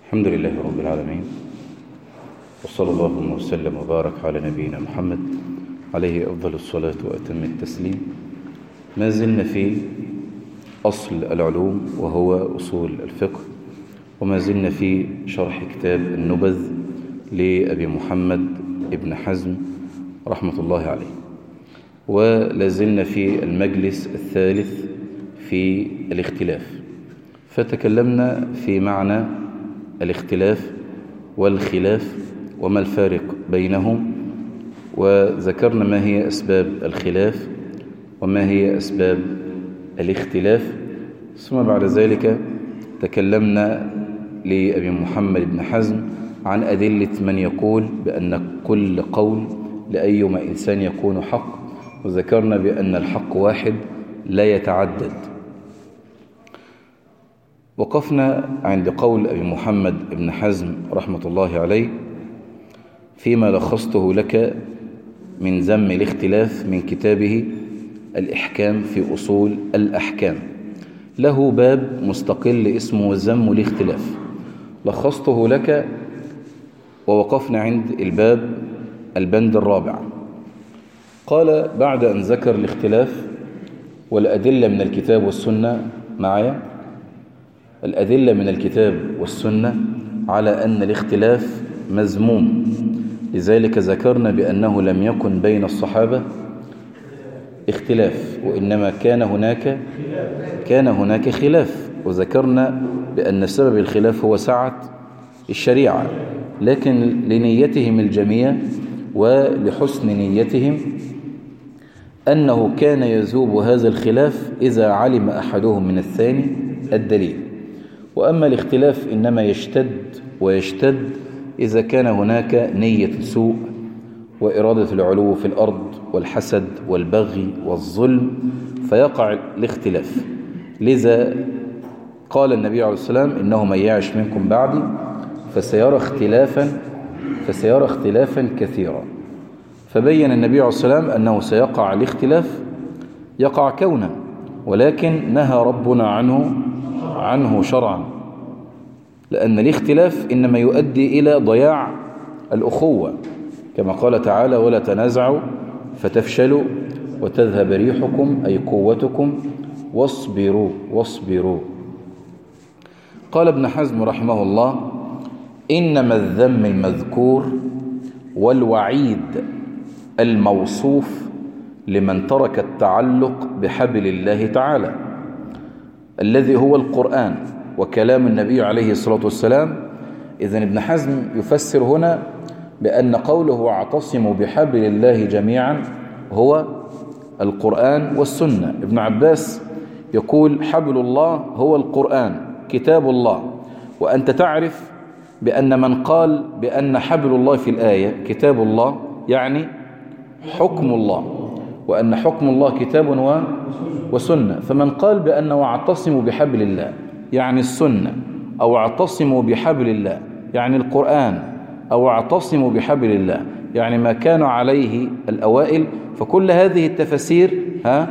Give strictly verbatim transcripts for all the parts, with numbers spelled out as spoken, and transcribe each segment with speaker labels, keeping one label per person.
Speaker 1: الحمد لله رب العالمين، وصلى الله وسلم وبارك على نبينا محمد عليه أفضل الصلاة وأتم التسليم. ما زلنا في أصل العلوم وهو أصول الفقه، وما زلنا في شرح كتاب النبذ لأبي محمد ابن حزم رحمة الله عليه، ولازلنا في المجلس الثالث في الاختلاف. فتكلمنا في معنى الاختلاف والخلاف وما الفارق بينهم، وذكرنا ما هي أسباب الخلاف وما هي أسباب الاختلاف. ثم بعد ذلك تكلمنا لأبي محمد بن حزم عن أدلة من يقول بأن كل قول لأيما إنسان يكون حق، وذكرنا بأن الحق واحد لا يتعدد. وقفنا عند قول أبي محمد بن حزم رحمة الله عليه فيما لخصته لك من ذم الاختلاف من كتابه الإحكام في أصول الأحكام. له باب مستقل اسمه ذم الاختلاف، لخصته لك ووقفنا عند الباب البند الرابع. قال بعد أن ذكر الاختلاف والأدلة من الكتاب والسنة معايا، الأدلة من الكتاب والسنة على أن الاختلاف مذموم، لذلك ذكرنا بأنه لم يكن بين الصحابة اختلاف، وإنما كان هناك كان هناك خلاف، وذكرنا بأن سبب الخلاف هو سعة الشريعة، لكن لنيتهم الجميع ولحسن نيتهم أنه كان يذوب هذا الخلاف إذا علم أحدهم من الثاني الدليل. وأما الاختلاف إنما يشتد ويشتد إذا كان هناك نية سوء وإرادة العلو في الأرض والحسد والبغي والظلم، فيقع الاختلاف. لذا قال النبي عليه السلام إنه من يعش منكم بعدي فسيرى اختلافا فسيرى اختلافا كثيرا. فبين النبي عليه السلام أنه سيقع الاختلاف، يقع كونا، ولكن نهى ربنا عنه عنه شرعا، لأن الاختلاف إنما يؤدي إلى ضياع الأخوة، كما قال تعالى ولا تنازعوا فتفشلوا وتذهب ريحكم أي قوتكم واصبروا واصبروا. قال ابن حزم رحمه الله إنما الذم المذكور والوعيد الموصوف لمن ترك التعلق بحبل الله تعالى الذي هو القرآن وكلام النبي عليه الصلاة والسلام. إذن ابن حزم يفسر هنا بأن قوله واعتصموا بحبل الله جميعا هو القرآن والسنة. ابن عباس يقول حبل الله هو القرآن كتاب الله، وأنت تعرف بأن من قال بأن حبل الله في الآية كتاب الله يعني حكم الله، وأن حكم الله كتاب وسنة. فمن قال بأن واعتصموا بحبل الله يعني السنة، أو اعتصموا بحبل الله يعني القرآن، أو اعتصموا بحبل الله يعني ما كان عليه الأوائل، فكل هذه التفسير ها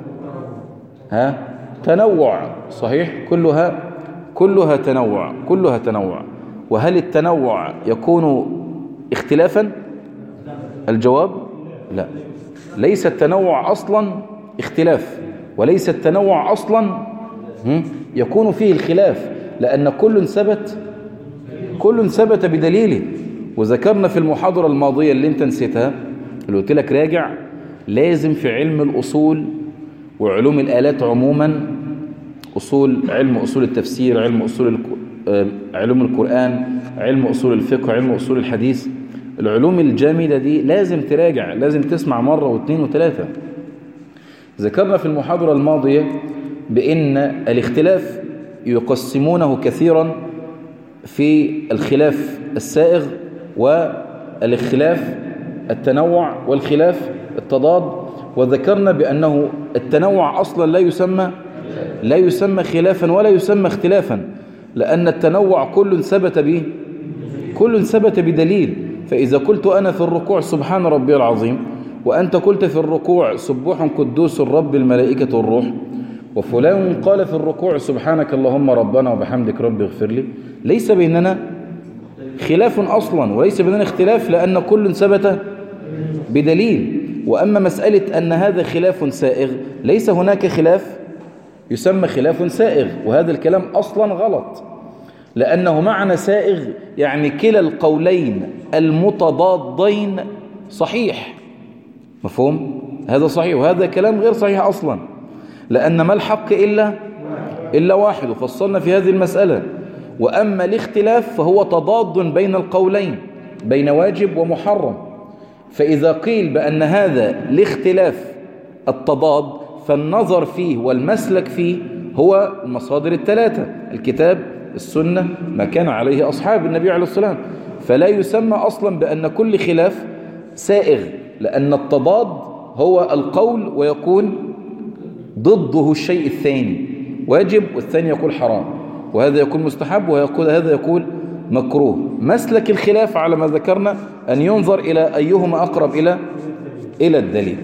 Speaker 1: ها تنوع صحيح، كلها كلها تنوع كلها تنوع. وهل التنوع يكون اختلافا؟ الجواب لا، ليس التنوع أصلا اختلاف، وليس التنوع أصلا يكون فيه الخلاف، لأن كل ثبت كل ثبت بدليله. وذكرنا في المحاضرة الماضية اللي انت نسيتها، اللي قلت لك راجع، لازم في علم الأصول وعلوم الآلات عموما، أصول علم أصول التفسير، علم أصول علوم القرآن، علم أصول الفقه، علم أصول الحديث، العلوم الجامدة دي لازم تراجع، لازم تسمع مرة واثنين وثلاثة. ذكرنا في المحاضرة الماضية بأن الاختلاف يقسمونه كثيرا في الخلاف السائغ والخلاف التنوع والخلاف التضاد. وذكرنا بأنه التنوع أصلا لا يسمى لا يسمى خلافا ولا يسمى اختلافا، لأن التنوع كل ثبت به كل ثبت بدليل. فإذا قلت أنا في الركوع سبحان ربي العظيم، وأنت قلت في الركوع سبوح قدوس الرب الملائكة والروح، وفلان قال في الركوع سبحانك اللهم ربنا وبحمدك رب اغفر لي، ليس بيننا خلاف أصلا وليس بيننا اختلاف، لأن كل ثبت بدليل. وأما مسألة أن هذا خلاف سائغ، ليس هناك خلاف يسمى خلاف سائغ، وهذا الكلام أصلا غلط، لأنه معنى سائغ يعني كلا القولين المتضادين صحيح. مفهوم؟ هذا صحيح وهذا كلام غير صحيح أصلا، لأن ما الحق إلا إلا واحد، وفصلنا في هذه المسألة. وأما الاختلاف فهو تضاد بين القولين، بين واجب ومحرم. فإذا قيل بأن هذا الاختلاف التضاد، فالنظر فيه والمسلك فيه هو المصادر الثلاثة: الكتاب، السنة، ما كان عليه أصحاب النبي عليه الصلاة والسلام. فلا يسمى أصلا بأن كل خلاف سائغ، لأن التضاد هو القول ويكون ضده الشيء الثاني واجب، والثاني يقول حرام، وهذا يكون مستحب، ويقول هذا يقول مكروه. مسلك الخلاف على ما ذكرنا أن ينظر إلى أيهما أقرب إلى إلى الدليل.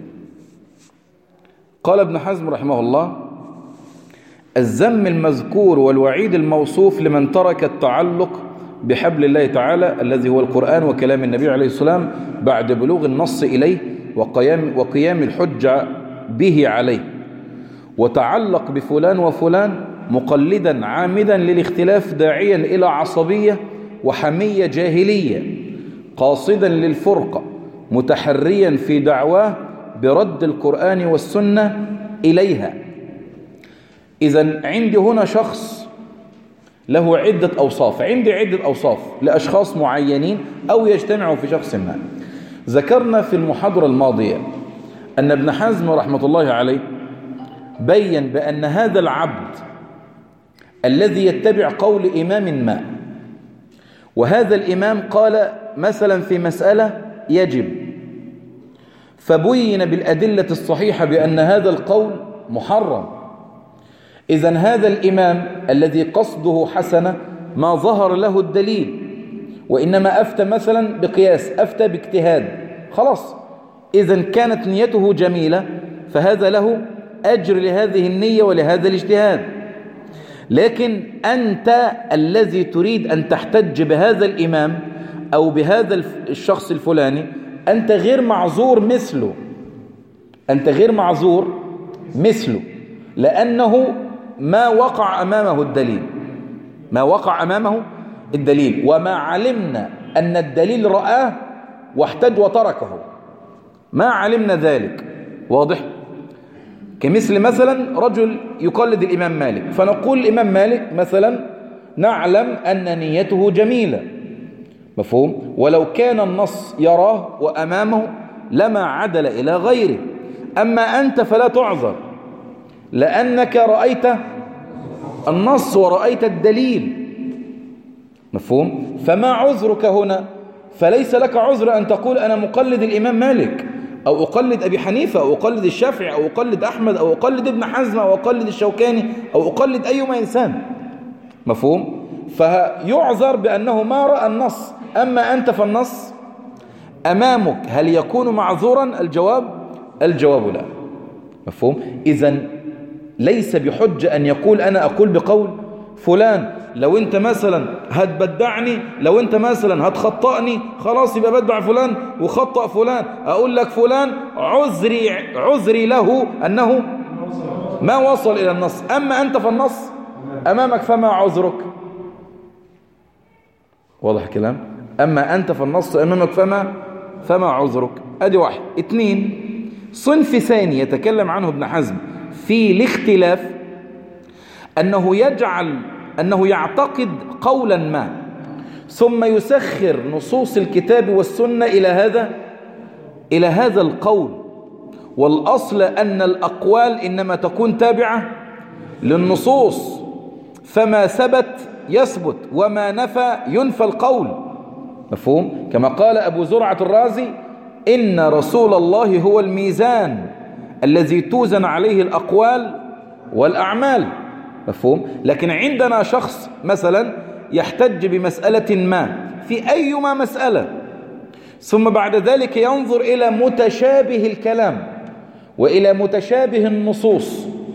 Speaker 1: قال ابن حزم رحمه الله: الذم المذكور والوعيد الموصوف لمن ترك التعلق بحبل الله تعالى الذي هو القرآن وكلام النبي عليه السلام بعد بلوغ النص إليه وقيام, وقيام الحجة به عليه، وتعلق بفلان وفلان مقلدا عامدا للاختلاف داعيا إلى عصبية وحمية جاهلية، قاصدا للفرقة متحريا في دعواه برد القرآن والسنة إليها. إذن عندي هنا شخص له عدة أوصاف، عندي عدة أوصاف لأشخاص معينين أو يجتمعوا في شخص ما. ذكرنا في المحاضرة الماضية أن ابن حزم رحمة الله عليه بين بأن هذا العبد الذي يتبع قول إمام ما، وهذا الإمام قال مثلا في مسألة يجب، فبين بالأدلة الصحيحة بأن هذا القول محرم. إذن هذا الإمام الذي قصده حسنة ما ظهر له الدليل، وإنما أفتى مثلا بقياس، أفتى باجتهاد، خلاص. إذن كانت نيته جميلة، فهذا له أجر لهذه النية ولهذا الاجتهاد. لكن أنت الذي تريد أن تحتج بهذا الإمام أو بهذا الشخص الفلاني، أنت غير معذور مثله، أنت غير معذور مثله، لأنه ما وقع أمامه الدليل، ما وقع أمامه الدليل، وما علمنا أن الدليل رآه واحتج وتركه، ما علمنا ذلك. واضح؟ كمثل مثلا رجل يقلد الإمام مالك، فنقول الإمام مالك مثلا نعلم أن نيته جميلة، مفهوم؟ ولو كان النص يراه وأمامه لما عدل إلى غيره. أما أنت فلا تعذر، لأنك رأيت النص ورأيت الدليل، مفهوم؟ فما عذرك هنا؟ فليس لك عذر أن تقول أنا مقلد الإمام مالك أو أقلد أبي حنيفة أو أقلد الشافعي أو أقلد أحمد أو أقلد ابن حزم أو أقلد الشوكاني أو أقلد أيما إنسان، مفهوم؟ فيعذر بأنه ما رأى النص. أما أنت فالنص أمامك، هل يكون معذورا؟ الجواب الجواب لا، مفهوم؟ إذن ليس بحجة أن يقول أنا أقول بقول فلان، لو أنت مثلا هتبدعني، لو أنت مثلا هتخطأني، خلاص يبقى بدع فلان وخطأ فلان. أقول لك فلان عذري عذري له أنه ما وصل إلى النص، أما أنت فالنص أمامك فما عذرك؟ واضح الكلام؟ أما أنت فالنص أمامك فما فما عذرك؟ أدي واحد. اثنين، صنف ثاني يتكلم عنه ابن حزم في الاختلاف، أنه يجعل أنه يعتقد قولا ما ثم يسخر نصوص الكتاب والسنة إلى هذا إلى هذا القول، والأصل أن الأقوال إنما تكون تابعة للنصوص، فما ثبت يثبت وما نفى ينفى القول، مفهوم؟ كما قال أبو زرعة الرازي: إن رسول الله هو الميزان الذي توزن عليه الأقوال والأعمال، مفهوم؟ لكن عندنا شخص مثلا يحتج بمسألة ما في أيما مسألة، ثم بعد ذلك ينظر إلى متشابه الكلام وإلى متشابه النصوص،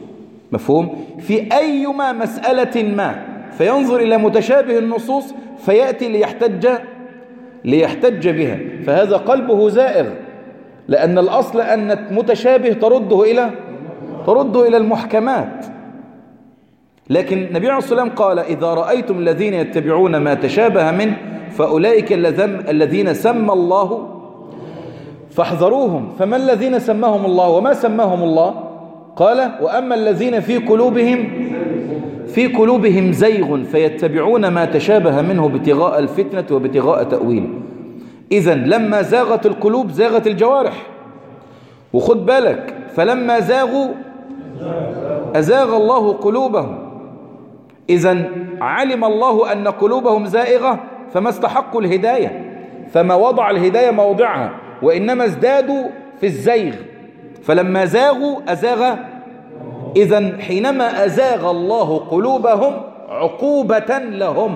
Speaker 1: مفهوم؟ في أيما مسألة ما فينظر إلى متشابه النصوص فيأتي ليحتج ليحتج بها، فهذا قلبه زائغ، لأن الأصل أن متشابه ترده إلى ترده إلى المحكمات. لكن النبي عليه الصلاة والسلام قال إذا رأيتم الذين يتبعون ما تشابه منه فأولئك الذين سمى الله فاحذروهم. فما الذين سماهم الله وما سماهم الله؟ قال وأما الذين في قلوبهم في قلوبهم زيغ فيتبعون ما تشابه منه ابتغاء الفتنة وابتغاء تأويله. إذن لما زاغت القلوب زاغت الجوارح، وخد بالك فلما زاغوا أزاغ الله قلوبهم. إذن علم الله أن قلوبهم زائغة فما استحقوا الهداية، فما وضع الهداية موضعها، وإنما ازدادوا في الزيغ، فلما زاغوا أزاغ. إذن حينما أزاغ الله قلوبهم عقوبة لهم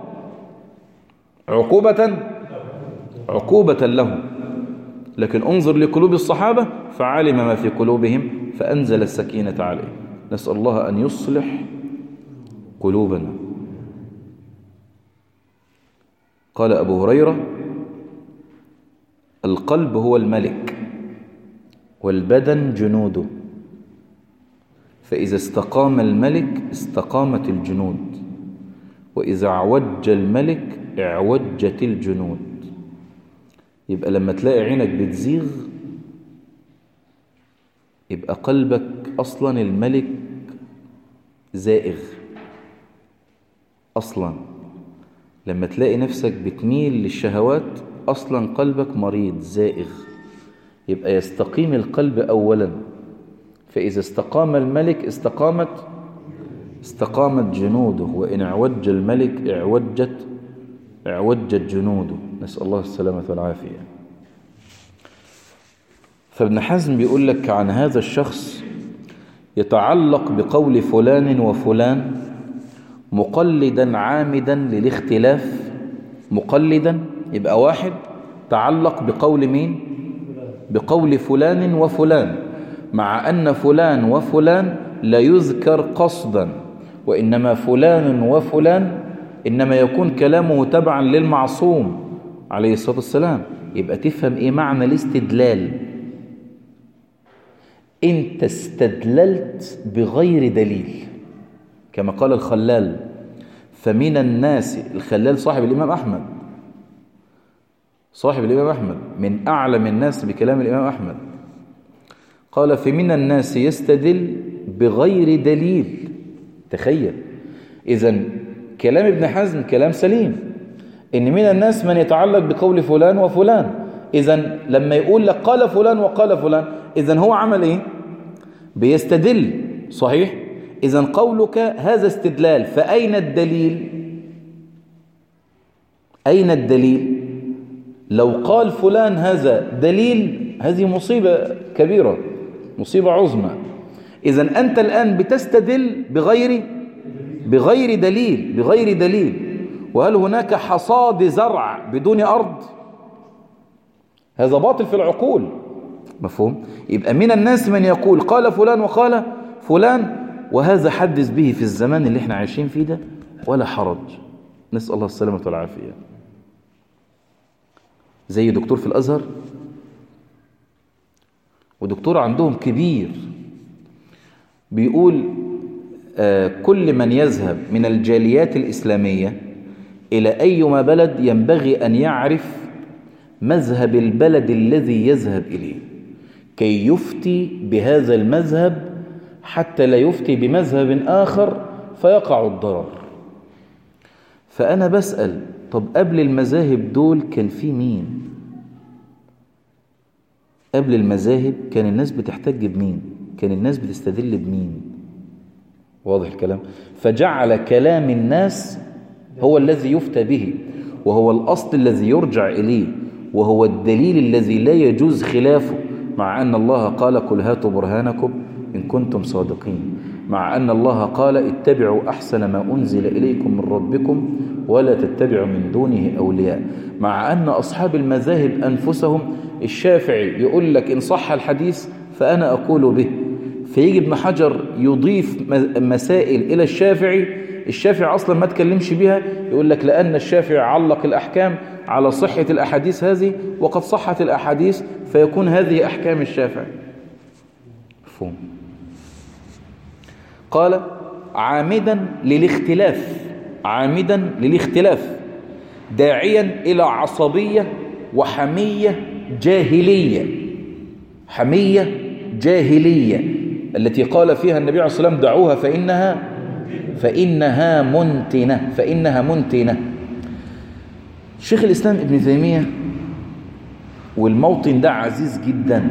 Speaker 1: عقوبة عقوبة لهم. لكن انظر لقلوب الصحابة فعلم ما في قلوبهم فأنزل السكينة عليهم. نسأل الله أن يصلح قلوبنا. قال أبو هريرة القلب هو الملك والبدن جنوده، فإذا استقام الملك استقامت الجنود، وإذا اعوج الملك اعوجت الجنود. يبقى لما تلاقي عينك بتزيغ يبقى قلبك أصلا الملك زائغ أصلا. لما تلاقي نفسك بتميل للشهوات أصلا قلبك مريض زائغ. يبقى يستقيم القلب أولا، فإذا استقام الملك استقامت استقامت جنوده، وإن اعوج الملك اعوجت اعوجت جنوده. نسأل الله السلامة والعافية. فابن حزم بيقول لك عن هذا الشخص يتعلق بقول فلان وفلان مقلدا عامدا للاختلاف. مقلدا يبقى واحد تعلق بقول مين؟ بقول فلان وفلان، مع أن فلان وفلان لا يذكر قصدا، وإنما فلان وفلان إنما يكون كلامه تبعا للمعصوم عليه الصلاة والسلام. يبقى تفهم إيه معنى الاستدلال. أنت استدللت بغير دليل، كما قال الخلال فمن الناس. الخلال صاحب الإمام أحمد، صاحب الإمام أحمد من أعلم الناس بكلام الإمام أحمد. قال فمن الناس يستدل بغير دليل. تخيل. إذن كلام ابن حزم كلام سليم، إن من الناس من يتعلق بقول فلان وفلان. إذن لما يقول لك قال فلان وقال فلان، إذن هو عمل إيه؟ بيستدل. صحيح؟ إذن قولك هذا استدلال، فأين الدليل؟ أين الدليل؟ لو قال فلان هذا دليل هذه مصيبة كبيرة، مصيبة عظمى. إذن أنت الآن بتستدل بغير بغير دليل بغير دليل. وهل هناك حصاد زرع بدون أرض؟ هذا باطل في العقول. مفهوم؟ يبقى من الناس من يقول قال فلان وقال فلان، وهذا حدث به في الزمان اللي احنا عايشين فيه ده ولا حرج. نسأل الله السلامة والعافية. زي دكتور في الأزهر ودكتور عندهم كبير بيقول آه كل من يذهب من الجاليات الإسلامية إلى أيما بلد ينبغي أن يعرف مذهب البلد الذي يذهب إليه كي يفتي بهذا المذهب، حتى لا يفتي بمذهب آخر فيقع الضرر. فأنا بسأل طب قبل المذاهب دول كان في مين؟ قبل المذاهب كان الناس بتحتج بمين؟ كان الناس بتستدل بمين؟ واضح الكلام؟ فجعل كلام الناس هو الذي يفتى به، وهو الأصل الذي يرجع إليه، وهو الدليل الذي لا يجوز خلافه، مع أن الله قال قل هاتوا برهانكم إن كنتم صادقين، مع أن الله قال اتبعوا أحسن ما أنزل إليكم من ربكم ولا تتبعوا من دونه أولياء، مع أن أصحاب المذاهب أنفسهم الشافعي يقول لك إن صح الحديث فأنا أقول به، فيجي ابن حجر يضيف مسائل إلى الشافعي الشافعي أصلا ما تكلمش بها، يقول لك لأن الشافعي علق الأحكام على صحة الأحاديث هذه وقد صحت الأحاديث فيكون هذه أحكام الشافعي. مفهوم؟ قال عامدا للاختلاف، عامدا للاختلاف داعيا إلى عصبية وحمية جاهلية، حمية جاهلية التي قال فيها النبي عليه الصلاة والسلام دعوها فإنها فإنها منتنة، فإنها منتنة. شيخ الإسلام ابن تيمية، والموطن ده عزيز جدا،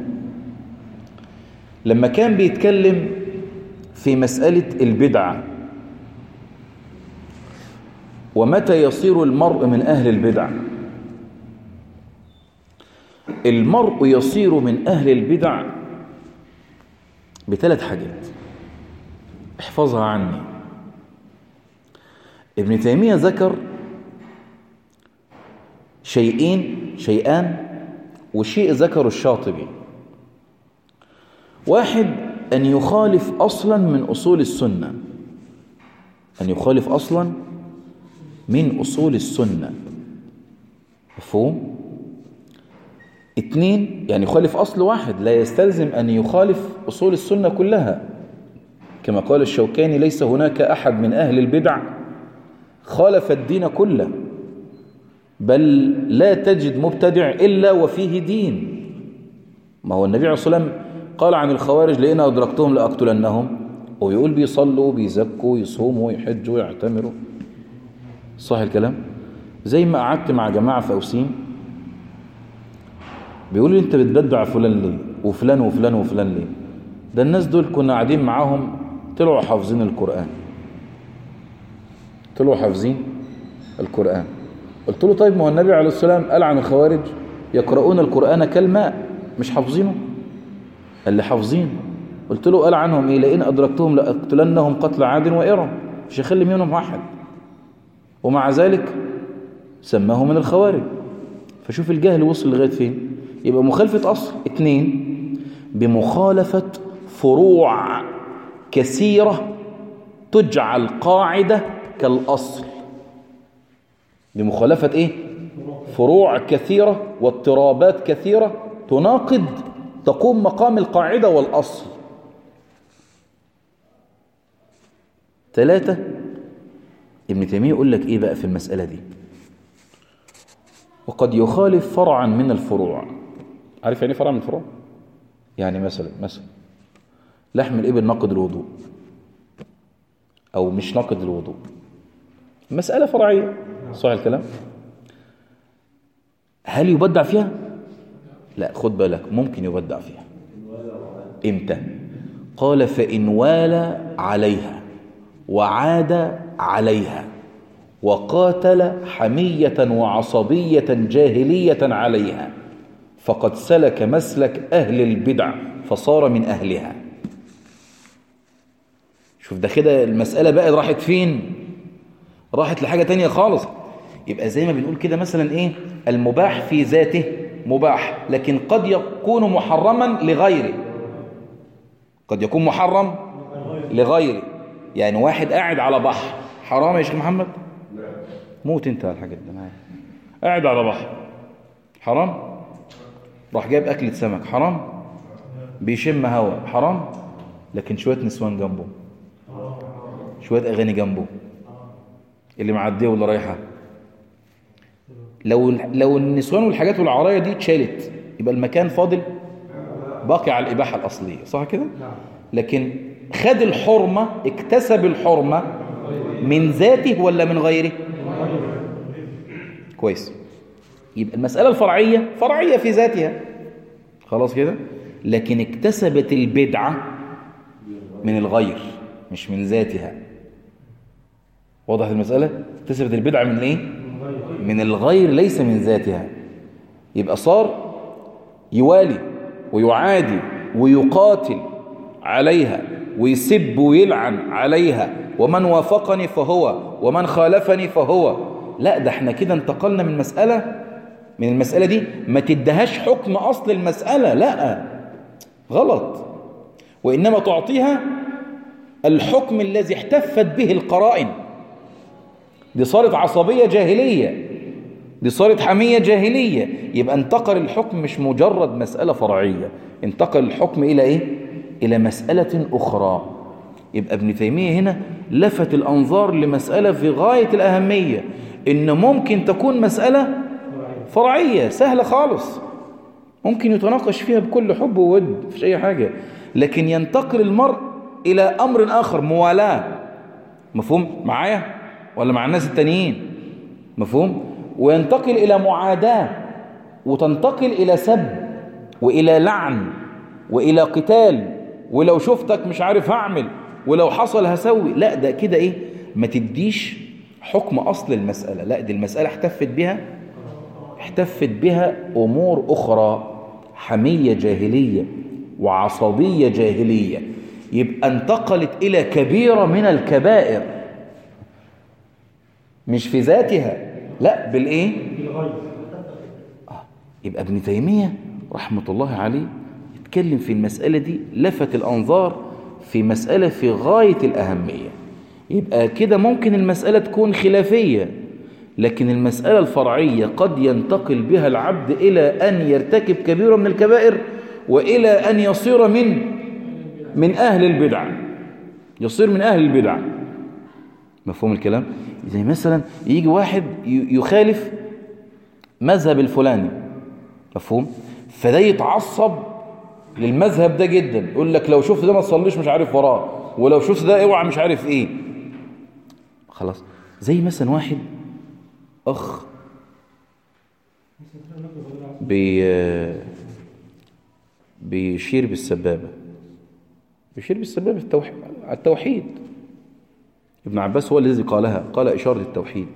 Speaker 1: لما كان بيتكلم في مسألة البدعة ومتى يصير المرء من أهل البدع. المرء يصير من أهل البدع بثلاث حاجات، احفظها عني. ابن تيمية ذكر شيئين شيئان وشيء ذكر الشاطبي. واحد أن يخالف أصلا من أصول السنة، أن يخالف أصلا من أصول السنة. مفهوم؟ اثنين، يعني يخالف أصل واحد، لا يستلزم أن يخالف أصول السنة كلها، كما قال الشوكاني ليس هناك أحد من أهل البدع خالف الدين كله، بل لا تجد مبتدع إلا وفيه دين. ما هو النبي عليه الصلاة والسلام قال عن الخوارج لئن أدركتهم لأقتلنهم، ويقول بيصلوا بيزكوا يصوموا يحجوا يعتمروا. صح الكلام؟ زي ما قعدت مع جماعة في أوسيم بيقولوا لي أنت بتبدع فلان ليه وفلان وفلان وفلان ليه؟ ده الناس دول كنا قاعدين معاهم طلعوا حافظين القرآن، طلعوا حافظين القرآن. قلت له طيب ما هو النبي عليه الصلاة والسلام قال عن الخوارج يقرؤون القرآن كالماء، مش حافظينه؟ قال لي حافظين. قلت له قال عنهم ايه؟ لئن أدركتهم لأقتلنهم قتل عاد وإرم، مش هخلي منهم واحد، ومع ذلك سماه من الخوارج. فشوف الجهل وصل لغاية فين. يبقى مخالفة أصل. اثنين، بمخالفة فروع كثيرة تجعل قاعدة كالأصل. بمخالفة ايه؟ فروع كثيرة واضطرابات كثيرة تناقض تقوم مقام القاعدة والأصل. ثلاثة، ابن تيمية يقول لك ايه بقى في المسألة دي؟ وقد يخالف فرعا من الفروع. عارف يعني فرع من الفروع؟ يعني مثلا مثلا لحم الإبل ناقض الوضوء أو مش ناقض الوضوء، مسألة فرعية. صح الكلام؟ هل يبدع فيها؟ لا، خد بالك، ممكن يبدع فيها. امتى؟ قال فإن والى عليها وعاد عليها وقاتل حمية وعصبية جاهلية عليها فقد سلك مسلك أهل البدع فصار من أهلها. شوف ده كده المسألة بقى راحت فين؟ راحت لحاجة تانية خالص. يبقى زي ما بنقول كده مثلا ايه؟ المباح في ذاته مباح، لكن قد يكون محرما لغيره، قد يكون محرم لغيره. يعني واحد قاعد على بحر، حرام يا شيخ محمد؟ موت انت على الحاجات دي معايا. قاعد على بحر حرام؟ راح جايب أكلة سمك حرام؟ بيشم هوا حرام؟ لكن شوية نسوان جنبه، شوية أغاني جنبه، اللي معديه واللي رايحة، لو لو النسوان والحاجات والعراية دي اتشالت يبقى المكان فاضل باقي على الإباحة الأصلية. صح كده؟ لكن خد الحرمة، اكتسب الحرمة من ذاته ولا من غيره؟ كويس. يبقى المسألة الفرعية فرعية في ذاتها خلاص كده، لكن اكتسبت البدعة من الغير مش من ذاتها. واضح المسألة؟ اكتسبت البدعة من ايه؟ من الغير ليس من ذاتها. يبقى صار يوالي ويعادي ويقاتل عليها ويسب ويلعن عليها، ومن وافقني فهو ومن خالفني فهو. لا، ده احنا كده انتقلنا من مسألة من المسألة دي ما تدهاش حكم أصل المسألة، لا غلط. وإنما تعطيها الحكم الذي احتفت به القرائن. دي صارت عصبية جاهلية، دي صارت حمية جاهلية. يبقى انتقل الحكم مش مجرد مسألة فرعية، انتقل الحكم إلى إيه؟ إلى مسألة أخرى. يبقى ابن تيمية هنا لفت الأنظار لمسألة في غاية الأهمية، إن ممكن تكون مسألة فرعية سهلة خالص، ممكن يتناقش فيها بكل حب وود، مفيش أي حاجة، لكن ينتقل المرء إلى أمر آخر، موالاة. مفهوم معايا ولا مع الناس التانيين؟ مفهوم؟ وينتقل إلى معاداة، وتنتقل إلى سب وإلى لعن وإلى قتال، ولو شفتك مش عارف هعمل، ولو حصل هسوي. لا ده كده إيه؟ ما تديش حكم أصل المسألة، لا دي المسألة احتفت بها احتفت بها أمور أخرى، حمية جاهلية وعصبية جاهلية. يبقى انتقلت إلى كبيرة من الكبائر، مش في ذاتها، لا بالإيه؟ آه. يبقى ابن تيمية رحمة الله عليه يتكلم في المسألة دي، لفت الأنظار في مسألة في غاية الأهمية. يبقى كده ممكن المسألة تكون خلافية، لكن المسألة الفرعية قد ينتقل بها العبد إلى أن يرتكب كبيرة من الكبائر، وإلى أن يصير من من أهل البدع، يصير من أهل البدع. مفهوم الكلام؟ زي مثلا يجي واحد يخالف مذهب الفلاني، مفهوم؟ فده يتعصب للمذهب ده جدا، يقول لك لو شفت ده ما تصليش مش عارف وراه، ولو شفت ده اوعى مش عارف ايه. خلاص. زي مثلا واحد اخ بي بيشير بالسبابة، بيشير بالسبابة التوحيد، التوحيد. ابن عباس هو الذي قالها، قال إشارة التوحيد.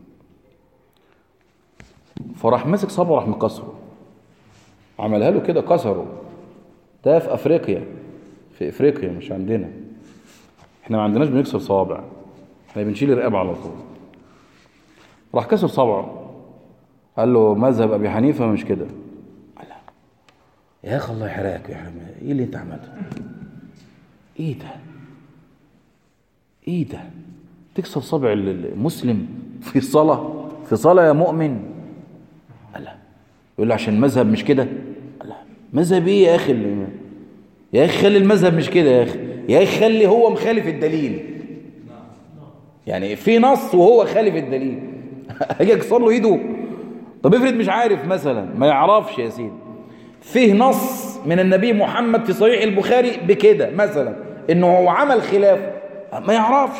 Speaker 1: فراح مسك صبعه راح مكسره، عملها له كده كسره. ده في أفريقيا، في أفريقيا مش عندنا، احنا ما عندناش بنكسر صوابع، احنا بنشيل الرقبة على طول. راح كسر صبعه، قال له مذهب أبي حنيفة مش كده. قال له يا أخي الله يحرقك يا حرام، ايه اللي انت عملته؟ ايه ده؟ ايه ده؟ تكسر صبع المسلم في الصلاة، في صلاة يا مؤمن؟ قال له يقول له عشان المذهب مش كده. قال له مذهب ايه يا اخي؟ اللي يا اخي خلي المذهب مش كده يا اخي، يا اخي خلي هو مخالف الدليل، يعني في نص وهو خالف الدليل هاجي اكسر له ايده؟ طب افرض مش عارف مثلا، ما يعرفش يا سيدي، فيه نص من النبي محمد في صحيح البخاري بكده مثلا، انه هو عمل خلاف، ما يعرفش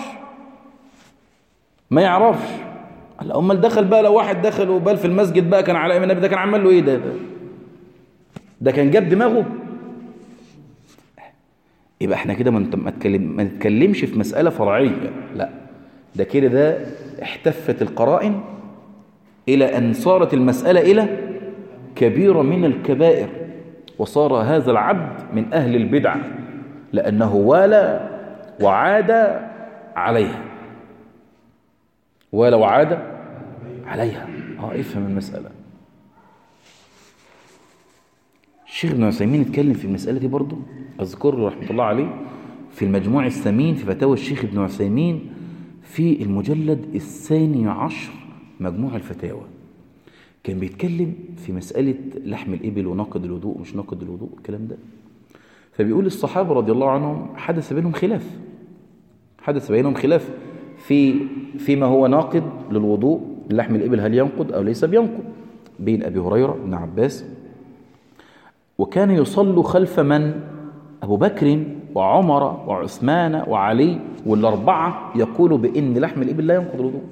Speaker 1: ما يعرفش هلا امال دخل بقى، لو واحد دخل وبال في المسجد بقى كان على ايام النبي، ده كان عمل له ايه؟ ده ده كان جاب دماغه. يبقى احنا كده ما ما نتكلمش في مسألة فرعية، لا ده كده ده احتفت القرائن إلى أن صارت المسألة إلى كبيرة من الكبائر، وصار هذا العبد من أهل البدع لأنه والى وعاد عليها، والى وعاد عليها. اه افهم المسألة. الشيخ ابن عثيمين اتكلم في المسألة دي برضو، أذكره رحمة الله عليه في المجموع الثمين في فتاوى الشيخ ابن عثيمين في المجلد الثاني عشر مجموع الفتاوى. كان بيتكلم في مسألة لحم الإبل وناقض الوضوء مش ناقض الوضوء الكلام ده. فبيقول الصحابة رضي الله عنهم حدث بينهم خلاف، حدث بينهم خلاف في فيما هو ناقض للوضوء، لحم الإبل هل ينقض أو ليس بينقض، بين أبي هريرة بن عباس. وكان يصلوا خلف من؟ أبو بكر وعمر وعثمان وعلي، والأربعة يقولوا بإن لحم الإبل لا ينقض الوضوء،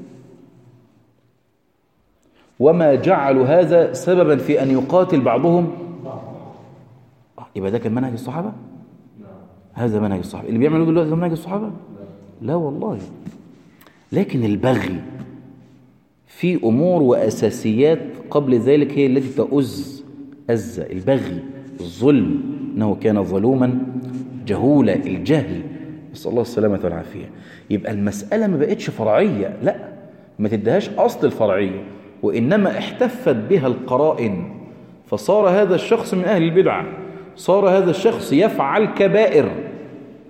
Speaker 1: وما جعلوا هذا سببا في أن يقاتل بعضهم. يبقى ده كان منهج الصحابة؟ هذا منهج الصحابة اللي بيعملوا دلوقتي؟ ده منهج الصحابة؟ لا والله. لكن البغي في أمور وأساسيات قبل ذلك هي التي تؤز أز البغي، الظلم، إنه كان ظلوما جهولا، الجهل، نسأل الله السلامة والعافية. يبقى المسألة ما بقتش فرعية، لا ما تدهاش أصل الفرعية، وإنما احتفت بها القرائن، فصار هذا الشخص من أهل البدع، صار هذا الشخص يفعل كبائر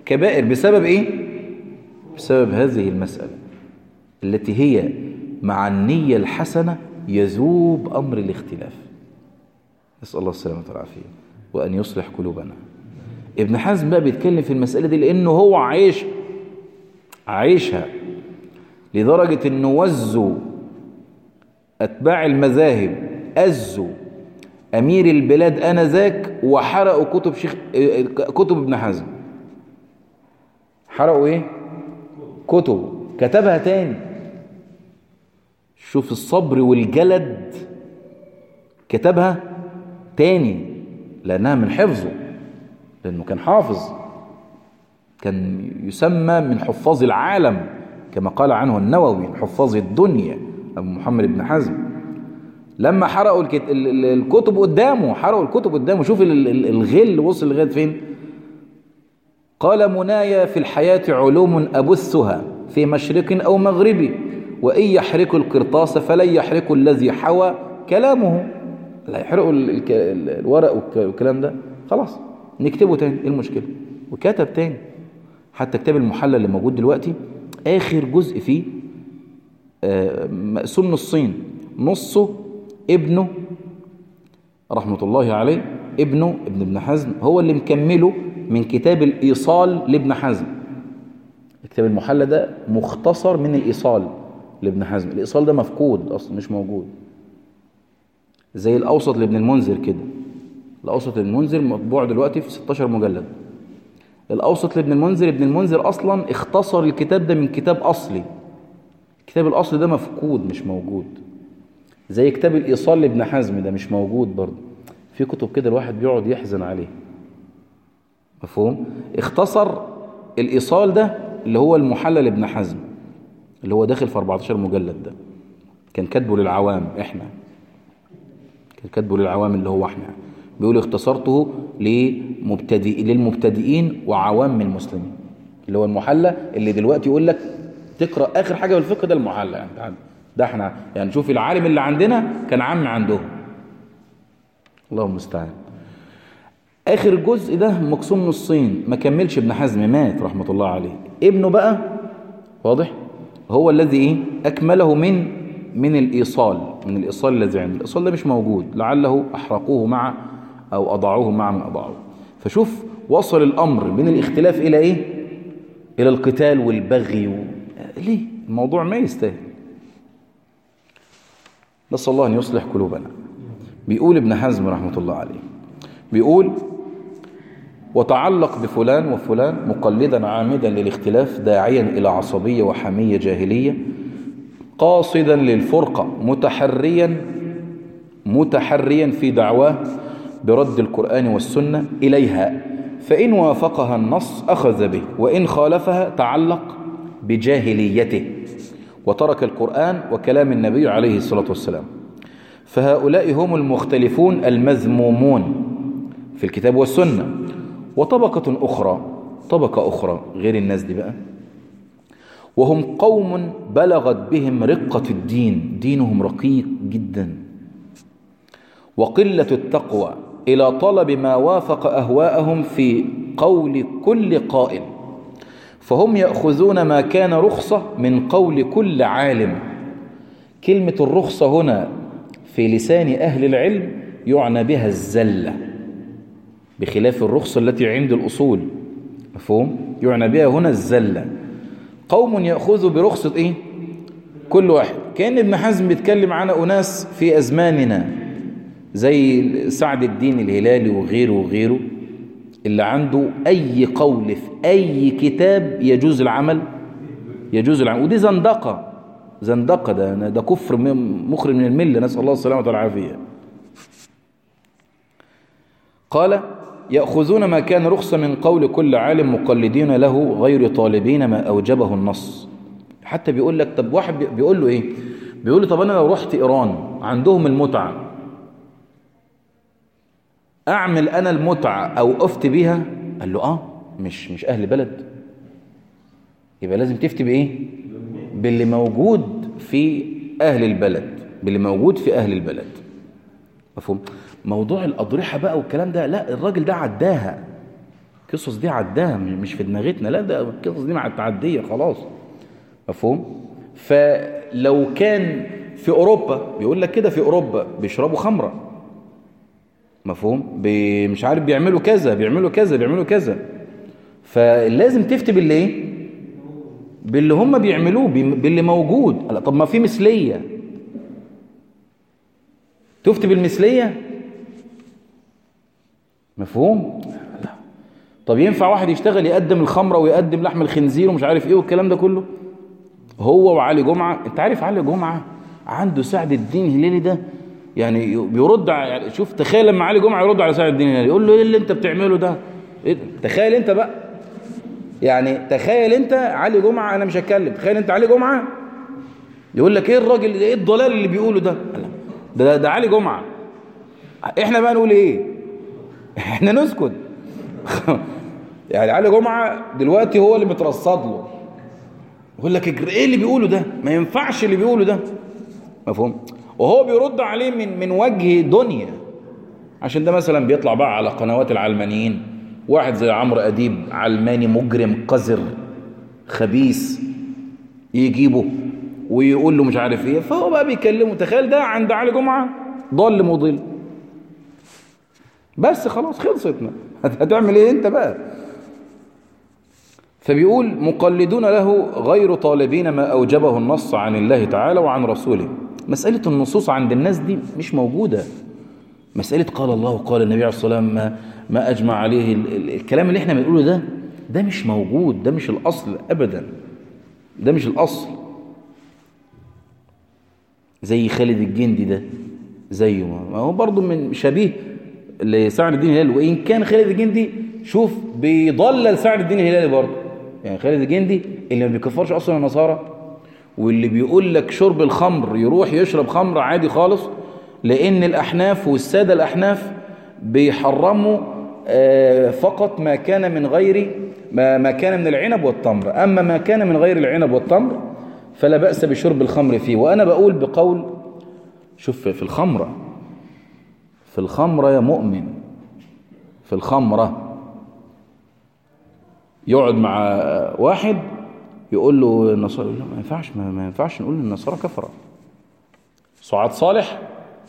Speaker 1: كبائر بسبب إيه؟ بسبب هذه المسألة التي هي مع النية الحسنة يذوب أمر الاختلاف. نسأل الله السلامة والعافية وأن يصلح قلوبنا. ابن حزم بقى بيتكلم في المسألة دي لأنه هو عايش عايشها، لدرجة أنه وزوا أتباع المذاهب أزوا أمير البلاد آنذاك وحرقوا كتب شيخ كتب ابن حزم. حرقوا إيه؟ كتب كتبها تاني. شوف الصبر والجلد، كتبها تاني لأنها من حفظه، لأنه كان حافظ، كان يسمى من حفاظ العالم كما قال عنه النووي، حفاظ الدنيا أبو محمد بن حزم. لما حرقوا الكتب قدامه، حرقوا الكتب قدامه، شوف الغل وصل لغاية فين. قال منايا في الحياة علوم أبثها في مشرق أو مغرب، وإن يحرقوا القرطاس فلن يحرقوا الذي حوى كلامه. لا يحرقوا الورق والكلام ده، خلاص نكتبه تاني، ايه المشكلة؟ وكتب تاني. حتى كتاب المحلى اللي موجود دلوقتي آخر جزء فيه مقسوم نصين، نصه ابنه رحمة الله عليه، ابنه ابن ابن حزم هو اللي مكمله من كتاب الإيصال لابن حزم. كتاب المحلى ده مختصر من الإيصال لابن حزم. الإيصال ده مفقود أصلا، مش موجود، زي الأوسط لابن المنذر كده. الأوسط لابن المنذر مطبوع دلوقتي في ستاشر مجلد. الأوسط لابن المنذر، ابن المنذر أصلا اختصر الكتاب ده من كتاب أصلي. الكتاب الأصلي ده مفقود، مش موجود. زي كتاب الإيصال لابن حزم ده مش موجود برضه. في كتب كده الواحد بيقعد يحزن عليه، مفهوم؟ اختصر الإيصال ده اللي هو المحلى لابن حزم، اللي هو داخل في أربعتاشر مجلد ده، كان كاتبه للعوام. احنا كان كاتبه للعوام اللي هو احنا، بيقول اختصرته لمبتدئ للمبتدئين وعوام المسلمين، اللي هو المحلى اللي دلوقتي يقول لك تقرأ آخر حاجة في الفقه ده المحلى. يعني ده احنا يعني شوف العالم اللي عندنا كان عام عندهم، الله المستعان. آخر جزء ده مقسوم نصين، ما كملش ابن حزم، مات رحمة الله عليه. ابنه بقى واضح هو الذي ايه أكمله من من الإيصال، من الإيصال الذي عنده. الإيصال ده مش موجود، لعله أحرقوه مع أو أضعوه مع من أضعوه. فشوف وصل الأمر من الاختلاف إلى إيه؟ إلى القتال والبغي و... ليه؟ الموضوع ما يستاهل. نسأل الله أن يصلح قلوبنا. بيقول ابن حزم رحمة الله عليه، بيقول وتعلق بفلان وفلان مقلدا عامدا للاختلاف، داعيا إلى عصبية وحمية جاهلية، قاصدا للفرقة، متحريا متحريا في دعواه برد القرآن والسنة إليها، فإن وافقها النص أخذ به، وإن خالفها تعلق بجاهليته وترك القرآن وكلام النبي عليه الصلاة والسلام. فهؤلاء هم المختلفون المذمومون في الكتاب والسنة. وطبقة أخرى، طبقة أخرى غير الناس دي بقى، وهم قوم بلغت بهم رقة الدين، دينهم رقيق جدا، وقلة التقوى إلى طلب ما وافق أهواءهم في قول كل قائل، فهم يأخذون ما كان رخصة من قول كل عالم. كلمة الرخصة هنا في لسان أهل العلم يعنى بها الزلة، بخلاف الرخصة التي عند الأصول، مفهوم؟ يعنى بها هنا الزلة. قوم يأخذوا برخصة إيه؟ كل واحد. كان ابن حزم بيتكلم عن أناس في أزماننا زي سعد الدين الهلالي وغيره وغيره، اللي عنده أي قول في أي كتاب يجوز العمل يجوز العمل ودي زندقة، زندقة ده, ده كفر مخرج من الملة، نسأل الله السلامة والعافية. قال يأخذون ما كان رخصة من قول كل عالم مقلدين له غير طالبين ما أوجبه النص. حتى بيقول لك، طب واحد بيقول له إيه؟ بيقول له طب أنا لو رحت إيران عندهم المتعة، أعمل أنا المتعة أو أفتي بيها؟ قال له آه، مش مش أهل بلد، يبقى لازم تفتي بإيه؟ باللي موجود في أهل البلد، باللي موجود في أهل البلد، مفهوم؟ موضوع الأضرحة بقى والكلام ده لا، الراجل ده عداها، القصص دي عداها مش في دماغتنا، لا ده القصص دي معدية خلاص. مفهوم؟ فلو كان في أوروبا بيقول لك كده، في أوروبا بيشربوا خمرة، مفهوم؟ مش عارف بيعملوا كذا بيعملوا كذا بيعملوا كذا، فلازم تفتي باللي ايه؟ باللي هم بيعملوه، باللي موجود. طب ما في مثلية، تفتي بالمثلية؟ مفهوم؟ لا. طب ينفع واحد يشتغل يقدم الخمرة ويقدم لحم الخنزير ومش عارف ايه والكلام ده كله؟ هو وعلي جمعة، انت عارف علي جمعة عنده سعد الدين الهلالي ده يعني بيرد يعني، شوف تخيل لما علي جمعة يرد على سعد الدين الهلالي يقول له ايه اللي انت بتعمله ده؟ إيه؟ تخيل انت بقى، يعني تخيل انت علي جمعة، انا مش هتكلم، تخيل انت علي جمعة يقول لك ايه الراجل، ايه الضلال اللي بيقوله ده؟ ده ده علي جمعة. احنا بقى نقول ايه؟ احنا نسكت. يعني علي جمعة دلوقتي هو اللي مترصد له، يقول لك ايه اللي بيقوله ده؟ ما ينفعش اللي بيقوله ده. مفهوم؟ وهو بيرد عليه من من وجه دنيا، عشان ده مثلا بيطلع بقى على قنوات العلمانيين، واحد زي عمرو أديب علماني مجرم قذر خبيث يجيبه ويقول له مش عارف ايه، فهو بقى بيكلمه. تخيل ده عند علي جمعة ضل مضل، بس خلاص خلصتنا. هتعمل ايه انت بقى؟ فبيقول مقلدون له غير طالبين ما أوجبه النص عن الله تعالى وعن رسوله. مسألة النصوص عند الناس دي مش موجودة. مسألة قال الله وقال النبي عليه الصلاة والسلام ما, ما أجمع عليه ال ال الكلام اللي احنا بنقوله ده، ده مش موجود، ده مش الأصل أبدا، ده مش الأصل. زي خالد الجندي ده، زيه ما هو برضه من شبيه لسعد الدين الهلالي، وإن كان خالد الجندي شوف بيضلل سعد الدين الهلالي برضه. يعني خالد الجندي اللي ما بيكفرش أصلا النصارى، واللي بيقول لك شرب الخمر يروح يشرب خمر عادي خالص، لأن الأحناف والسادة الأحناف بيحرموا فقط ما كان من غير ما كان من العنب والتمر، أما ما كان من غير العنب والتمر فلا بأس بشرب الخمر فيه. وأنا بقول بقول، شوف في الخمرة، في الخمرة يا مؤمن، في الخمرة يقعد مع واحد يقول له النصارى، يقول له ما ينفعش ما ينفعش نقول النصارى كفرة. سعاد صالح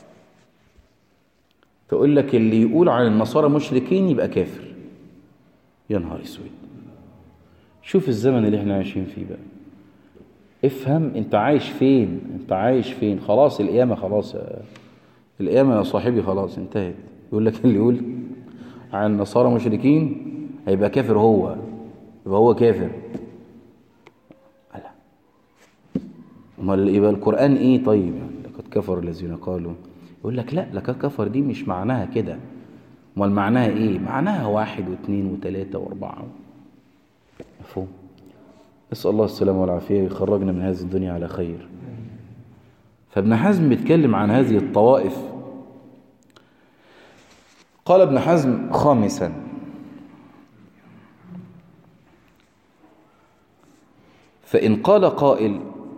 Speaker 1: تقول لك اللي يقول عن النصارى مشركين يبقى كافر. يا نهار اسود، شوف الزمن اللي احنا عايشين فيه بقى. افهم انت عايش فين، انت عايش فين. خلاص القيامة، خلاص القيامة يا صاحبي خلاص انتهت. يقول لك اللي يقول عن النصارى مشركين هيبقى كافر، هو يبقى هو كافر. امال يبقى القرآن ايه طيب؟ يعني لقد كفر الذين قالوا، يقول لك لا، لقد كفر دي مش معناها كده. امال معناها ايه؟ معناها واحد واثنين وثلاثة واربعة. مفهوم؟ نسأل الله السلامة والعافية ويخرجنا من هذه الدنيا على خير. فابن حزم بيتكلم عن هذه الطوائف. قال ابن حزم خامسا: فإن قال قائل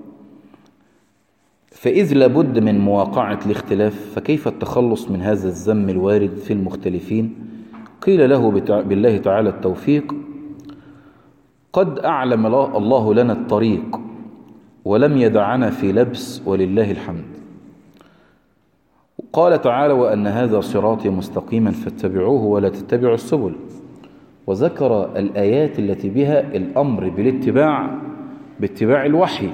Speaker 1: فإذ لابد من مواقعة الاختلاف فكيف التخلص من هذا الذم الوارد في المختلفين؟ قيل له بالله تعالى التوفيق: قد أعلم الله لنا الطريق ولم يدعنا في لبس ولله الحمد. قال تعالى: وأن هذا صراطي مستقيما فاتبعوه ولا تتبعوا السبل. وذكر الآيات التي بها الأمر بالاتباع باتباع الوحي.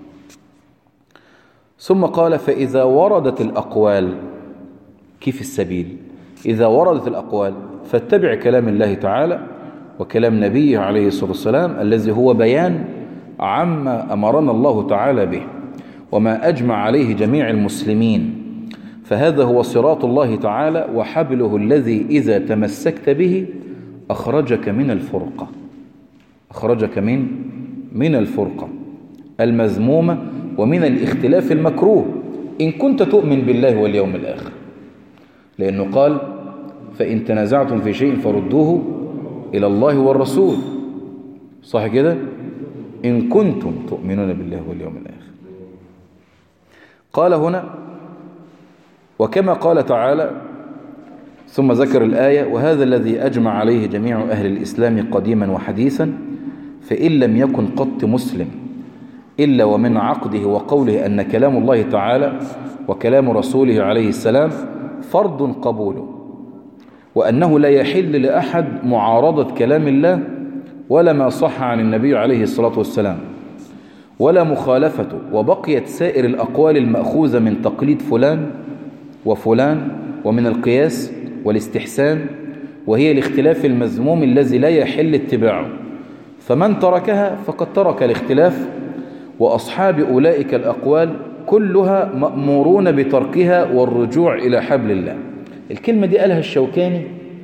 Speaker 1: ثم قال: فإذا وردت الأقوال، كيف السبيل؟ إذا وردت الأقوال فاتبع كلام الله تعالى وكلام نبيه عليه الصلاة والسلام الذي هو بيان عما أمرنا الله تعالى به وما أجمع عليه جميع المسلمين، فهذا هو صراط الله تعالى وحبله الذي إذا تمسكت به أخرجك من الفرقة، أخرجك من من الفرقة المذمومة ومن الاختلاف المكروه إن كنت تؤمن بالله واليوم الآخر. لأنه قال: فإن تنازعتم في شيء فردوه إلى الله والرسول. صح كده؟ إن كنتم تؤمنون بالله واليوم الآخر. قال هنا: وكما قال تعالى: ثم ذكر الآية: وهذا الذي أجمع عليه جميع أهل الإسلام قديما وحديثا، فإن لم يكن قط مسلم إلا ومن عقده وقوله أن كلام الله تعالى وكلام رسوله عليه السلام فرض قبوله، وأنه لا يحل لأحد معارضة كلام الله ولا ما صح عن النبي عليه الصلاة والسلام ولا مخالفته، وبقيت سائر الأقوال المأخوذة من تقليد فلان وفلان ومن القياس والاستحسان، وهي الاختلاف المذموم الذي لا يحل اتباعه، فمن تركها فقد ترك الاختلاف، وأصحاب أولئك الأقوال كلها مأمورون بتركها والرجوع إلى حبل الله. الكلمة دي قالها الشوكاني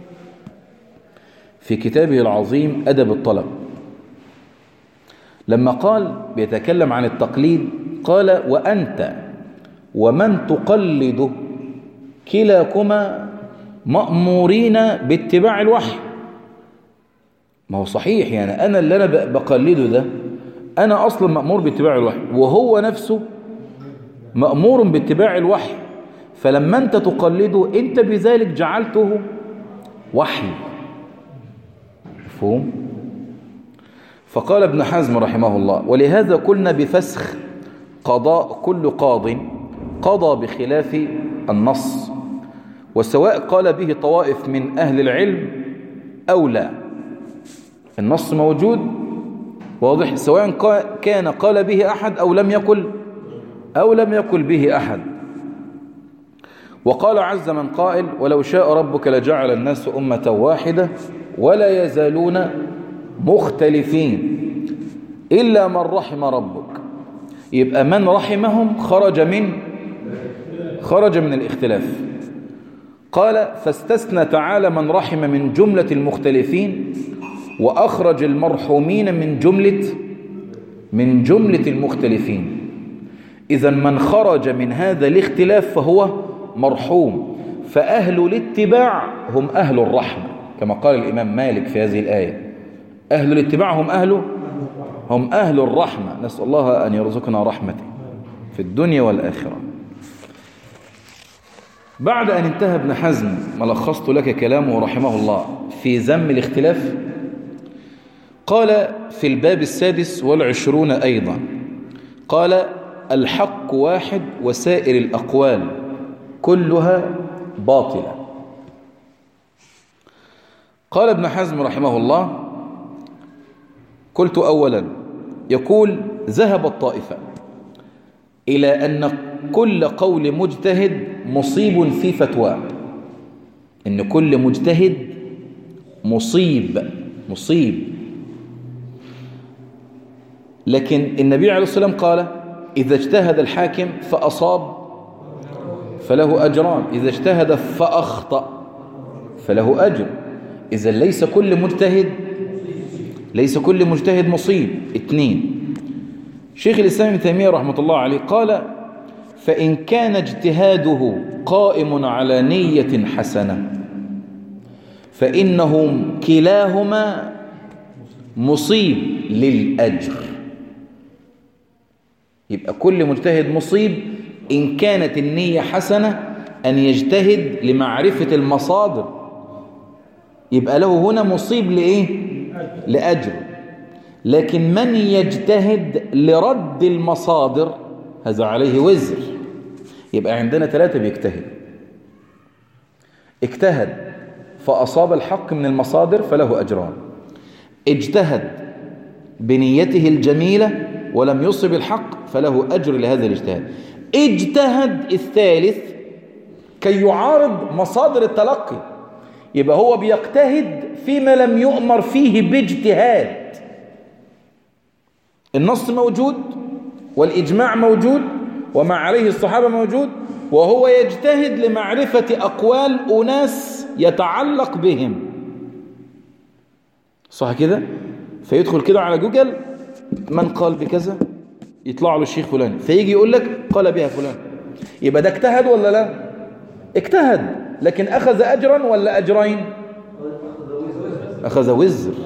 Speaker 1: في كتابه العظيم أدب الطلب، لما قال بيتكلم عن التقليد قال: وأنت ومن تقلد كلاكما مأمورين باتباع الوحي. ما هو صحيح، يعني أنا اللي أنا بقلده ده أنا أصلا مأمور باتباع الوحي، وهو نفسه مأمور باتباع الوحي، فلما أنت تقلده أنت بذلك جعلته وحي. مفهوم؟ فقال ابن حزم رحمه الله: ولهذا قلنا بفسخ قضاء كل قاض قضى بخلاف النص، وسواء قال به طوائف من أهل العلم أو لا. النص موجود واضح، سواء كان قال به أحد أو لم يقل أو لم يقل به أحد. وقال عز من قائل: ولو شاء ربك لجعل الناس أمة واحدة ولا يزالون مختلفين إلا من رحم ربك. يبقى من رحمهم خرج من خرج من الاختلاف. قال: فاستثنى تعالى من رحم من جملة المختلفين، وأخرج المرحومين من جملة من جملة المختلفين. إذا من خرج من هذا الاختلاف فهو مرحوم، فأهل الاتباع هم أهل الرحمة، كما قال الإمام مالك في هذه الآية: أهل الاتباع هم أهل هم أهل الرحمة. نسأل الله أن يرزقنا رحمته في الدنيا والآخرة. بعد أن انتهى ابن حزم ملخصت لك كلامه رحمه الله في ذم الاختلاف، قال في الباب السادس والعشرون أيضا، قال: الحق واحد وسائر الأقوال كلها باطلة. قال ابن حزم رحمه الله: قلت أولا، يقول: ذهب الطائفة إلى أن كل قول مجتهد مصيب في فتوى، إن كل مجتهد مصيب مصيب لكن النبي عليه الصلاة والسلام قال: إذا اجتهد الحاكم فأصاب فله أجران، إذا اجتهد فأخطأ فله أجر. إذا ليس كل مجتهد ليس كل مجتهد مصيب. اثنين، شيخ الإسلام ابن تيمية رحمة الله عليه قال: فإن كان اجتهاده قائم على نية حسنة فإنهم كلاهما مصيب للأجر. يبقى كل مجتهد مصيب إن كانت النية حسنة أن يجتهد لمعرفة المصادر، يبقى له هنا مصيب لإيه؟ لأجر. لكن من يجتهد لرد المصادر هذا عليه وزر. يبقى عندنا ثلاثة بيجتهد: اجتهد فأصاب الحق من المصادر فله أجران، اجتهد بنيته الجميلة ولم يصب الحق فله أجر لهذا الاجتهاد، اجتهد الثالث كي يعارض مصادر التلقي، يبقى هو بيجتهد فيما لم يؤمر فيه باجتهاد. النص موجود والإجماع موجود وما عليه الصحابة موجود، وهو يجتهد لمعرفة أقوال أناس يتعلق بهم، صح كده؟ فيدخل كده على جوجل من قال بكذا، يطلع له الشيخ فلان، فيجي يقول لك قال بها فلان. يبقى ده اجتهد ولا لا؟ اجتهد، لكن أخذ أجرا ولا أجرين؟ أخذ وزر